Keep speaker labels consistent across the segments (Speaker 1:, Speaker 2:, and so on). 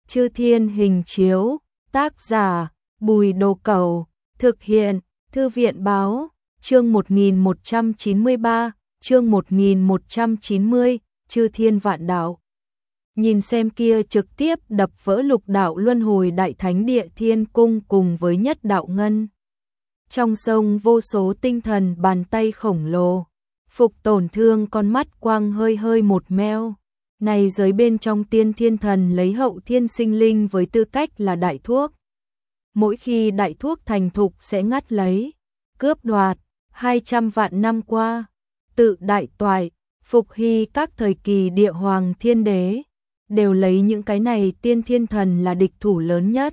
Speaker 1: Chư Thiên hình chiếu, tác giả, Bùi Đồ Cẩu, thực hiện, Thư viện báo, chương 1193, chương 1190, Chư Thiên vạn đạo. Nhìn xem kia trực tiếp đập vỡ lục đạo luân hồi đại thánh địa thiên cung cùng với nhất đạo ngân. Trong sông vô số tinh thần bàn tay khổng lồ, Phục Tổn Thương con mắt quang hơi hơi một meo. Này giới bên trong tiên thiên thần lấy hậu thiên sinh linh với tư cách là đại thuốc. Mỗi khi đại thuốc thành thục sẽ ngắt lấy, cướp đoạt, 200 vạn năm qua, tự đại toại, phục hy các thời kỳ địa hoàng thiên đế, đều lấy những cái này tiên thiên thần là địch thủ lớn nhất.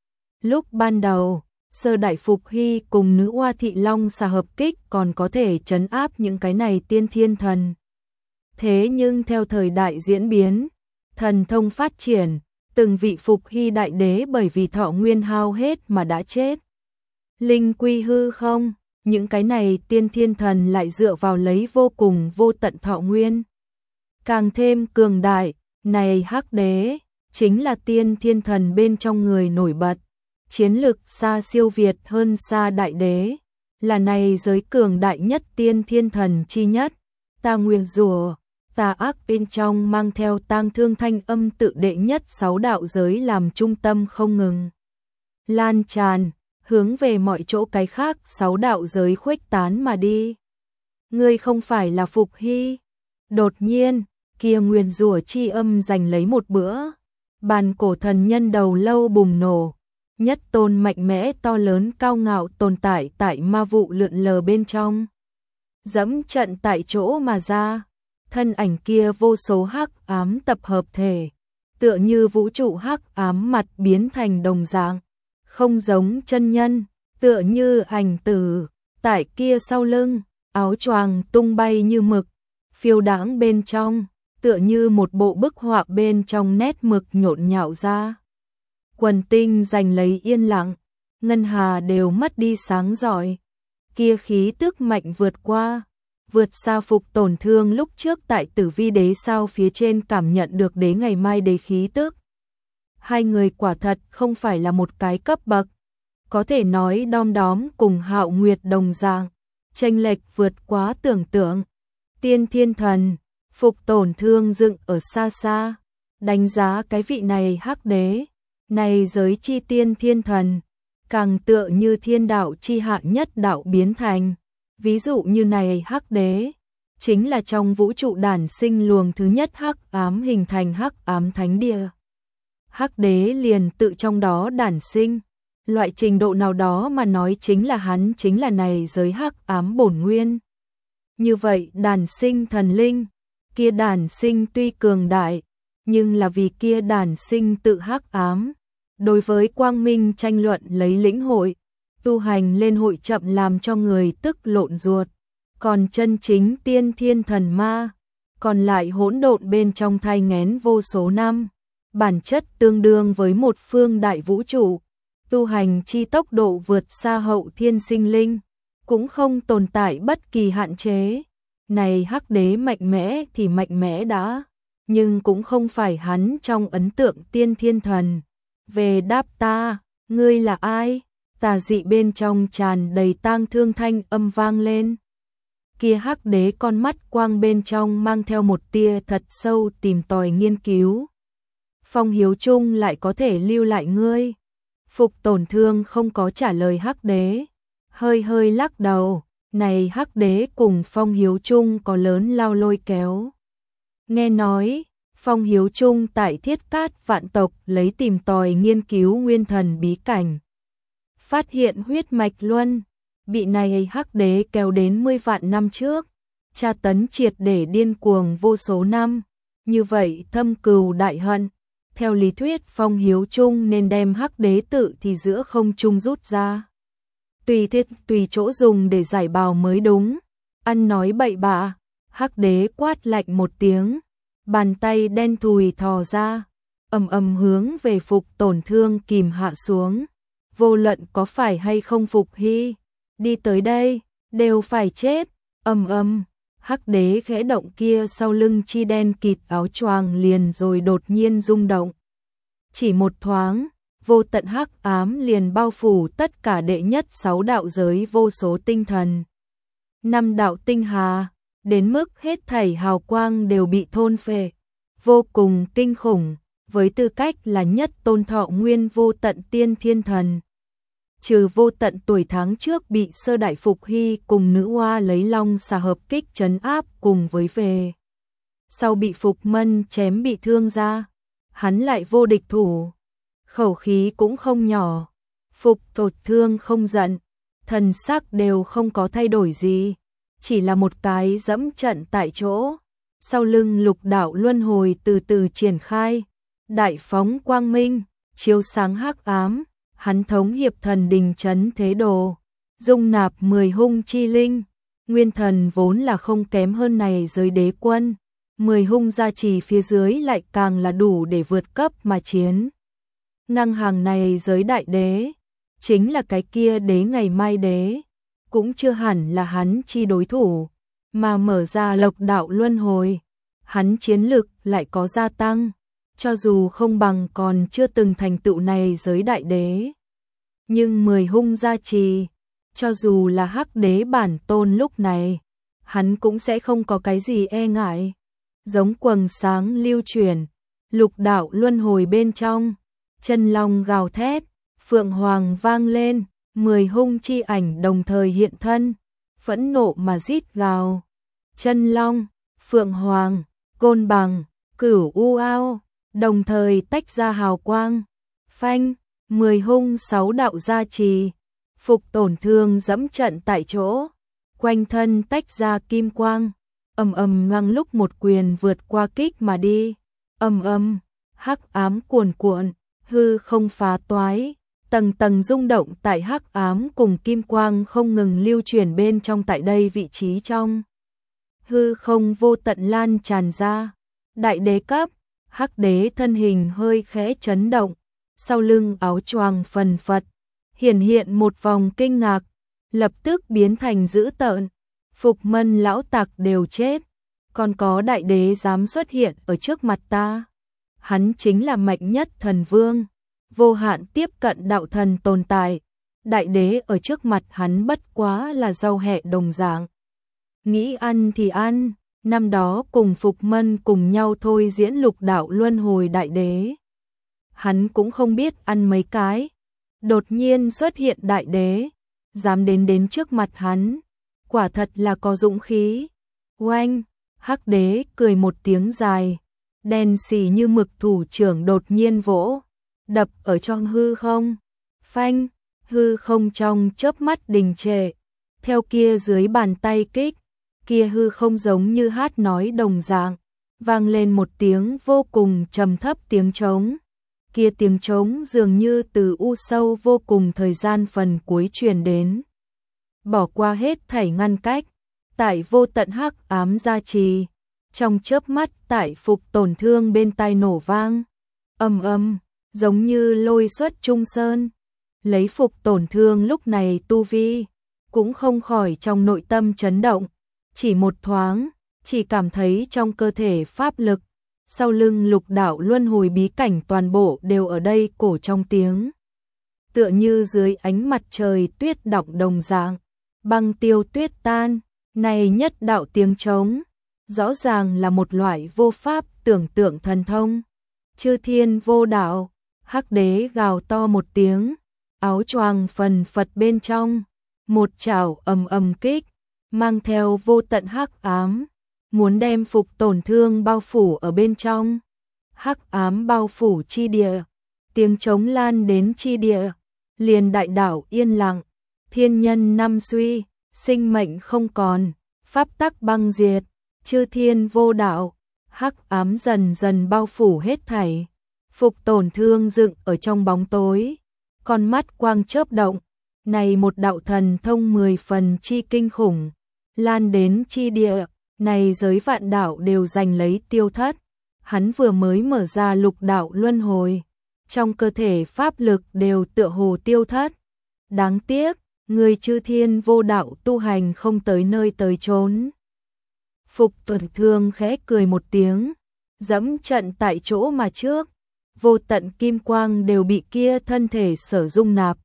Speaker 1: Lúc ban đầu, sơ đại Phục hy cùng nữ oa thị long xà hợp kích còn có thể trấn áp những cái này tiên thiên thần. Thế nhưng theo thời đại diễn biến, thần thông phát triển, từng vị Phục hy đại đế bởi vì thọ nguyên hao hết mà đã chết. Linh quy hư không, những cái này tiên thiên thần lại dựa vào lấy vô cùng vô tận thọ nguyên. Càng thêm cường đại, này hắc đế, chính là tiên thiên thần bên trong người nổi bật. Chiến lực xa siêu việt hơn xa đại đế, là này giới cường đại nhất tiên thiên thần chi nhất. Ta nguyền rủa, tà ác bên trong mang theo tang thương thanh âm tự đệ nhất 6 đạo giới làm trung tâm không ngừng lan tràn, hướng về mọi chỗ cái khác 6 đạo giới khuếch tán mà đi. Ngươi không phải là Phục hy. Đột nhiên, kia nguyền rủa chi âm giành lấy một bữa. Bàn cổ thần nhân đầu lâu bùng nổ. Nhất tôn mạnh mẽ to lớn cao ngạo tồn tại tại ma vụ lượn lờ bên trong. Dẫm trận tại chỗ mà ra. Thân ảnh kia vô số hắc ám tập hợp thể. Tựa như vũ trụ hắc ám mặt biến thành đồng dạng. Không giống chân nhân, tựa như ảnh tử. Tại kia sau lưng, áo choàng tung bay như mực. Phiêu đãng bên trong, tựa như một bộ bức họa bên trong nét mực nhộn nhạo ra. Quần tinh giành lấy yên lặng, ngân hà đều mất đi sáng rọi. Kia khí tức mạnh vượt xa Phục Tổn Thương lúc trước tại Tử Vi đế sao phía trên cảm nhận được đế ngày mai đế khí tức. Hai người quả thật không phải là một cái cấp bậc, có thể nói đom đóm cùng Hạo Nguyệt đồng dạng, chênh lệch vượt quá tưởng tượng. Tiên thiên thần, Phục Tổn Thương dựng ở xa xa, đánh giá cái vị này hắc đế. Này giới chi tiên thiên thần, càng tựa như thiên đạo chi hạ nhất đạo biến thành. Ví dụ như này hắc đế, chính là trong vũ trụ đản sinh luồng thứ nhất hắc ám hình thành hắc ám thánh địa. Hắc đế liền tự trong đó đản sinh, loại trình độ nào đó mà nói chính là hắn chính là này giới hắc ám bổn nguyên. Như vậy đản sinh thần linh, kia đản sinh tuy cường đại, nhưng là vì kia đản sinh tự hắc ám. Đối với quang minh tranh luận lấy lĩnh hội, tu hành lên hội chậm làm cho người tức lộn ruột. Còn chân chính tiên thiên thần ma, còn lại hỗn độn bên trong thai nghén vô số năm. Bản chất tương đương với một phương đại vũ trụ, tu hành chi tốc độ vượt xa hậu thiên sinh linh, cũng không tồn tại bất kỳ hạn chế. Này hắc đế mạnh mẽ thì mạnh mẽ đã, nhưng cũng không phải hắn trong ấn tượng tiên thiên thần. Về đáp ta, ngươi là ai? Tà dị bên trong tràn đầy tang thương thanh âm vang lên. Kia hắc đế con mắt quang bên trong mang theo một tia thật sâu tìm tòi nghiên cứu. Phong Hiếu Trung lại có thể lưu lại ngươi. Phục Tổn Thương không có trả lời hắc đế, hơi hơi lắc đầu. Này hắc đế cùng Phong Hiếu Trung có lớn lao lôi kéo. Nghe nói, Phong Hiếu Trung tại Thiết Cát vạn tộc lấy tìm tòi nghiên cứu nguyên thần bí cảnh. Phát hiện huyết mạch luân, bị này hắc đế kéo đến 10 vạn năm trước, tra tấn triệt để điên cuồng vô số năm, như vậy thâm cừu đại hận. Theo lý thuyết Phong Hiếu Trung nên đem hắc đế tự thì giữa không trung rút ra. Tùy chỗ dùng để giải bào mới đúng, ăn nói bậy bạ, hắc đế quát lạnh một tiếng, bàn tay đen thùi thò ra, ầm ầm hướng về Phục Tổn Thương kìm hạ xuống. Vô luận có phải hay không Phục hy, đi tới đây, đều phải chết. Ầm ầm, hắc đế khẽ động kia sau lưng chi đen kịt áo choàng liền rồi đột nhiên rung động. chỉ một thoáng, vô tận hắc ám liền bao phủ tất cả đệ nhất 6 đạo giới vô số tinh thần. 5 đạo tinh hà, đến mức hết thảy hào quang đều bị thôn phệ, vô cùng kinh khủng, với tư cách là nhất tôn thọ nguyên vô tận tiên thiên thần. Trừ vô tận tuổi tháng trước bị sơ đại Phục Hy cùng nữ hoa lấy long xà hợp kích trấn áp cùng với về. Sau bị Phục Mân chém bị thương ra, hắn lại vô địch thủ. Khẩu khí cũng không nhỏ, Phục tột thương không giận, thần sắc đều không có thay đổi gì, chỉ là một cái dẫm trận tại chỗ. Sau lưng lục đạo luân hồi từ từ triển khai, đại phóng quang minh, chiếu sáng hắc ám, hắn thống hiệp thần đình trấn thế đồ, dung nạp 10 hung chi linh, nguyên thần vốn là không kém hơn này giới đế quân, 10 hung gia trì phía dưới lại càng là đủ để vượt cấp mà chiến. Ngang hàng này giới đại đế, chính là cái kia đế ngày mai đế, cũng chưa hẳn là hắn chi đối thủ, mà mở ra lộc đạo luân hồi, hắn chiến lực lại có gia tăng, cho dù không bằng còn chưa từng thành tựu này giới đại đế. Nhưng 10 hung gia trì, cho dù là hắc đế bản tôn lúc này, hắn cũng sẽ không có cái gì e ngại. Giống quầng sáng lưu chuyển, lục đạo luân hồi bên trong, chân long gào thét, phượng hoàng vang lên, 10 hung chi ảnh đồng thời hiện thân, phẫn nộ mà rít gào. Chân long, phượng hoàng, côn bằng, cửu u ao, đồng thời tách ra hào quang. Phanh, 10 hung 6 đạo gia trì, Phục tổn thương dẫm trận tại chỗ, quanh thân tách ra kim quang, ầm ầm nhoang lúc một quyền vượt qua kích mà đi, ầm ầm, hắc ám cuồn cuộn, hư không phá toái, tầng tầng rung động tại hắc ám cùng kim quang không ngừng lưu chuyển bên trong tại đây vị trí trong. Hư không vô tận lan tràn ra, đại đế cấp, hắc đế thân hình hơi khẽ chấn động, sau lưng áo choàng phần phật, hiện một vòng kinh ngạc, lập tức biến thành dữ tợn. Phục Mân lão tặc đều chết, còn có đại đế dám xuất hiện ở trước mặt ta. Hắn chính là mạnh nhất thần vương, vô hạn tiếp cận đạo thần tồn tại. Đại đế ở trước mặt hắn bất quá là rau hẹ đồng dạng. Nghĩ ăn thì ăn, năm đó cùng Phục Mân cùng nhau thôi diễn lục đạo luân hồi đại đế. Hắn cũng không biết ăn mấy cái, đột nhiên xuất hiện đại đế, dám đến trước mặt hắn, quả thật là có dũng khí. Oanh, hắc đế cười một tiếng dài, đen xì như mực thủ trưởng đột nhiên vỗ, đập ở trong hư không. Phanh, hư không trong chớp mắt đình trệ, theo kia dưới bàn tay kích, kia hư không giống như hát nói đồng dạng, vang lên một tiếng vô cùng trầm thấp tiếng trống. Kia tiếng trống dường như từ u sâu vô cùng thời gian phần cuối truyền đến. Bỏ qua hết thảy ngăn cách, tại vô tận hắc ám gia trì, trong chớp mắt tại Phục tổn thương bên tai nổ vang, ầm ầm, giống như lôi xuất trung sơn. Lấy Phục tổn thương lúc này tu vi, cũng không khỏi trong nội tâm chấn động, chỉ một thoáng, chỉ cảm thấy trong cơ thể pháp lực, sau lưng lục đạo luân hồi bí cảnh toàn bộ đều ở đây cổ trong tiếng. Tựa như dưới ánh mặt trời tuyết đọng đồng dạng, băng tiêu tuyết tan, này nhất đạo tiếng trống, rõ ràng là một loại vô pháp tưởng tượng thần thông. Chư thiên vô đạo, hắc đế gào to một tiếng, áo choàng phần phật bên trong, một chảo ầm ầm kích, mang theo vô tận hắc ám, muốn đem Phục tổn thương bao phủ ở bên trong. Hắc ám bao phủ chi địa, tiếng trống lan đến chi địa, liền đại đảo yên lặng, thiên nhân năm suy, sinh mệnh không còn, pháp tắc băng diệt, chư thiên vô đạo, hắc ám dần dần bao phủ hết thảy. Phục tổn thương dựng ở trong bóng tối, con mắt quang chớp động, này một đạo thần thông 10 phần chi kinh khủng, lan đến chi địa, này giới vạn đạo đều giành lấy tiêu thất. Hắn vừa mới mở ra lục đạo luân hồi, trong cơ thể pháp lực đều tựa hồ tiêu thất. Đáng tiếc, người chư thiên vô đạo tu hành không tới nơi tới chốn. Phục tổn thương khẽ cười một tiếng, dẫm trận tại chỗ mà trước, vô tận kim quang đều bị kia thân thể sở dung nạp.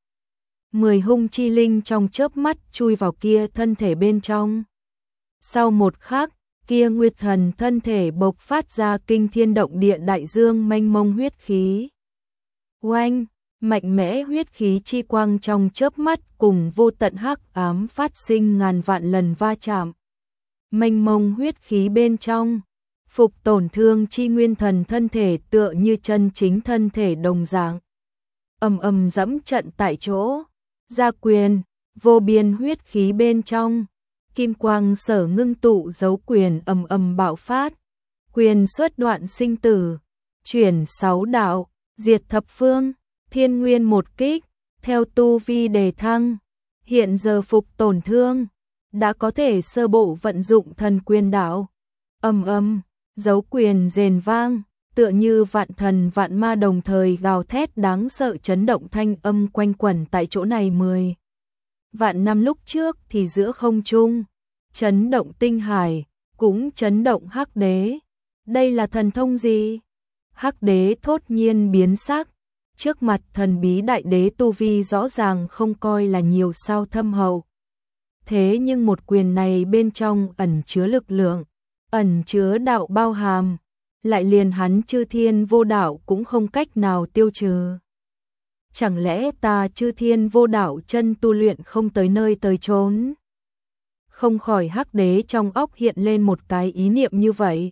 Speaker 1: 10 hung chi linh trong chớp mắt chui vào kia thân thể bên trong. Sau một khắc, kia Nguyệt Thần thân thể bộc phát ra kinh thiên động địa đại dương mênh mông huyết khí. Oanh, mạnh mẽ huyết khí chi quang trong chớp mắt cùng vô tận hắc ám phát sinh ngàn vạn lần va chạm. Mênh mông huyết khí bên trong, Phục Tổn Thương chi nguyên thần thân thể tựa như chân chính thân thể đồng dạng. Ầm ầm dẫm trận tại chỗ, ra quyền, vô biên huyết khí bên trong. Kim quang sở ngưng tụ dấu quyền ầm ầm bạo phát, quyền xuất đoạn sinh tử, chuyển 6 đạo, diệt thập phương, thiên nguyên một kích, theo tu vi đề thăng. Hiện giờ Phục Tổn Thương đã có thể sơ bộ vận dụng thần quyền đạo. Ầm ầm, dấu quyền rền vang, tựa như vạn thần vạn ma đồng thời gào thét đáng sợ, chấn động thanh âm quanh quẩn tại chỗ này 10 vạn năm lúc trước thì giữa không trung, chấn động tinh hải, cũng chấn động Hắc Đế. Đây là thần thông gì? Hắc Đế thốt nhiên biến sắc, trước mặt thần bí đại đế tu vi rõ ràng không coi là nhiều sao thâm hậu. Thế nhưng một quyền này bên trong ẩn chứa lực lượng, ẩn chứa đạo bao hàm, lại liền hắn chư thiên vô đạo cũng không cách nào tiêu trừ. Chẳng lẽ ta chư thiên vô đạo chân tu luyện không tới nơi tới chốn? Không khỏi Hắc Đế trong óc hiện lên một cái ý niệm như vậy.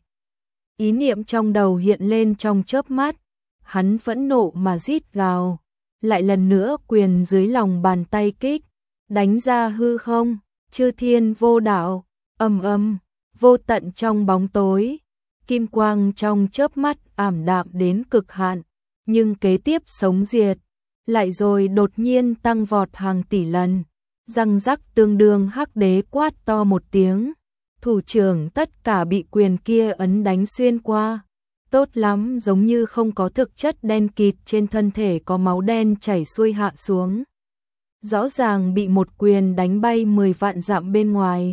Speaker 1: Ý niệm trong đầu hiện lên trong chớp mắt, hắn phẫn nộ mà rít gào, lại lần nữa quyền dưới lòng bàn tay kích, đánh ra hư không, chư thiên vô đạo, ầm ầm, vô tận trong bóng tối, kim quang trong chớp mắt ảm đạm đến cực hạn, nhưng kế tiếp sống diệt, lại rồi đột nhiên tăng vọt hàng tỷ lần. Răng rắc tương đương Hắc Đế quát to một tiếng, thủ trưởng tất cả bị quyền kia ấn đánh xuyên qua. Tốt lắm, giống như không có thực chất đen kịt trên thân thể có máu đen chảy xuôi hạ xuống. Rõ ràng bị một quyền đánh bay 10 vạn dặm bên ngoài.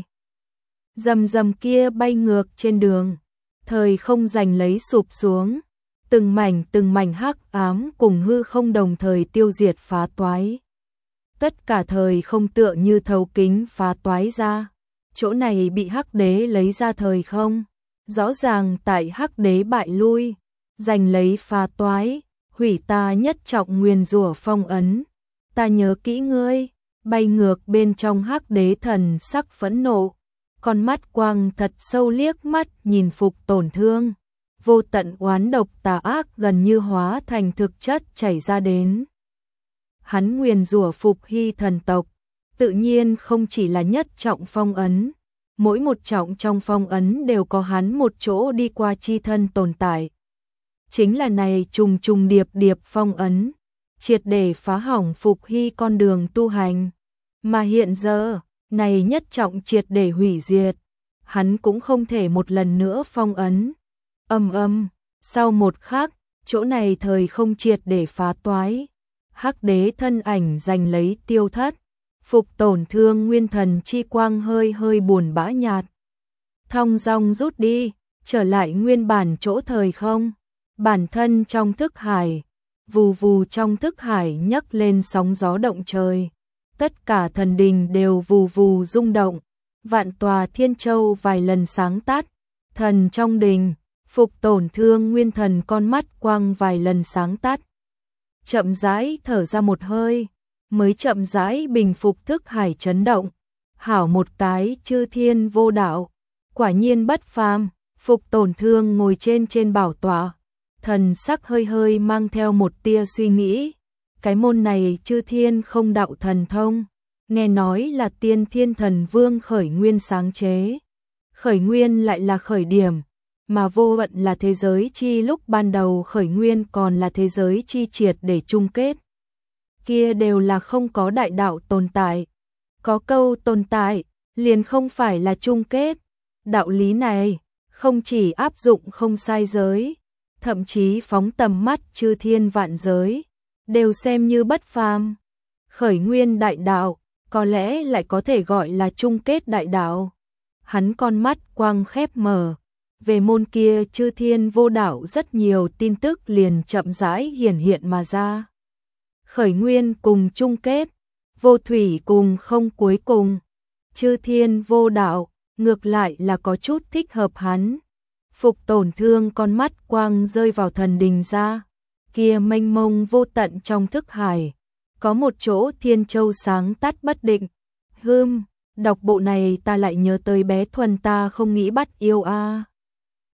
Speaker 1: Rầm rầm kia bay ngược trên đường, thời không giành lấy sụp xuống. Từng mảnh hắc ám cùng hư không đồng thời tiêu diệt phá toái. Tất cả thời không tựa như thấu kính phá toái ra. Chỗ này bị Hắc Đế lấy ra thời không. Rõ ràng tại Hắc Đế bại lui, giành lấy phá toái, hủy ta nhất trọng nguyền rủa phong ấn. Ta nhớ kỹ ngươi, bay ngược bên trong Hắc Đế thần sắc phẫn nộ. Con mắt quang thật sâu liếc mắt nhìn Phục Tổn Thương. Vô tận oán độc tà ác gần như hóa thành thực chất chảy ra đến. Hắn nguyền rủa Phục Hy thần tộc, tự nhiên không chỉ là nhất trọng phong ấn, mỗi một trọng trong phong ấn đều có hắn một chỗ đi qua chi thân tồn tại. Chính là này trùng trùng điệp điệp phong ấn, triệt để phá hỏng Phục Hy con đường tu hành, mà hiện giờ, này nhất trọng triệt để hủy diệt, hắn cũng không thể một lần nữa phong ấn. Ầm ầm, sau một khắc, chỗ này thời không triệt để phá toái. Hắc Đế thân ảnh giành lấy tiêu thất, Phục Tổn Thương nguyên thần chi quang hơi hơi buồn bã nhạt. Thong dong rút đi, trở lại nguyên bản chỗ thời không. Bản thân trong thức hải, vù vù trong thức hải nhấc lên sóng gió động trời. Tất cả thần đình đều vù vù rung động, vạn tòa thiên châu vài lần sáng tắt. Thần trong đình, Phục Tổn Thương nguyên thần con mắt quang vài lần sáng tắt. Chậm rãi thở ra một hơi, mới chậm rãi bình phục thức hải chấn động. Hảo một cái chư thiên vô đạo, quả nhiên bất phàm. Phục Tổn Thương ngồi trên bảo tọa, thần sắc hơi hơi mang theo một tia suy nghĩ. Cái môn này chư thiên không đạo thần thông, nghe nói là Tiên Thiên Thần Vương khởi nguyên sáng chế. Khởi nguyên lại là khởi điểm, mà vô vận là thế giới chi lúc ban đầu khởi nguyên còn là thế giới chi triệt để chung kết. Kia đều là không có đại đạo tồn tại. Có câu tồn tại, liền không phải là chung kết. Đạo lý này, không chỉ áp dụng không sai giới, thậm chí phóng tầm mắt chư thiên vạn giới, đều xem như bất phàm. Khởi nguyên đại đạo, có lẽ lại có thể gọi là chung kết đại đạo. Hắn con mắt quang khép mở, về môn kia chư thiên vô đạo rất nhiều tin tức liền chậm rãi hiển hiện mà ra. Khởi nguyên cùng chung kết, vô thủy cùng không cuối cùng. Chư thiên vô đạo, ngược lại là có chút thích hợp hắn. Phục tổn thương con mắt quang rơi vào thần đình ra. Kia mênh mông vô tận trong thức hải. Có một chỗ thiên châu sáng tắt bất định. Đọc bộ này ta lại nhớ tới bé Thuần ta không nghĩ bắt yêu a.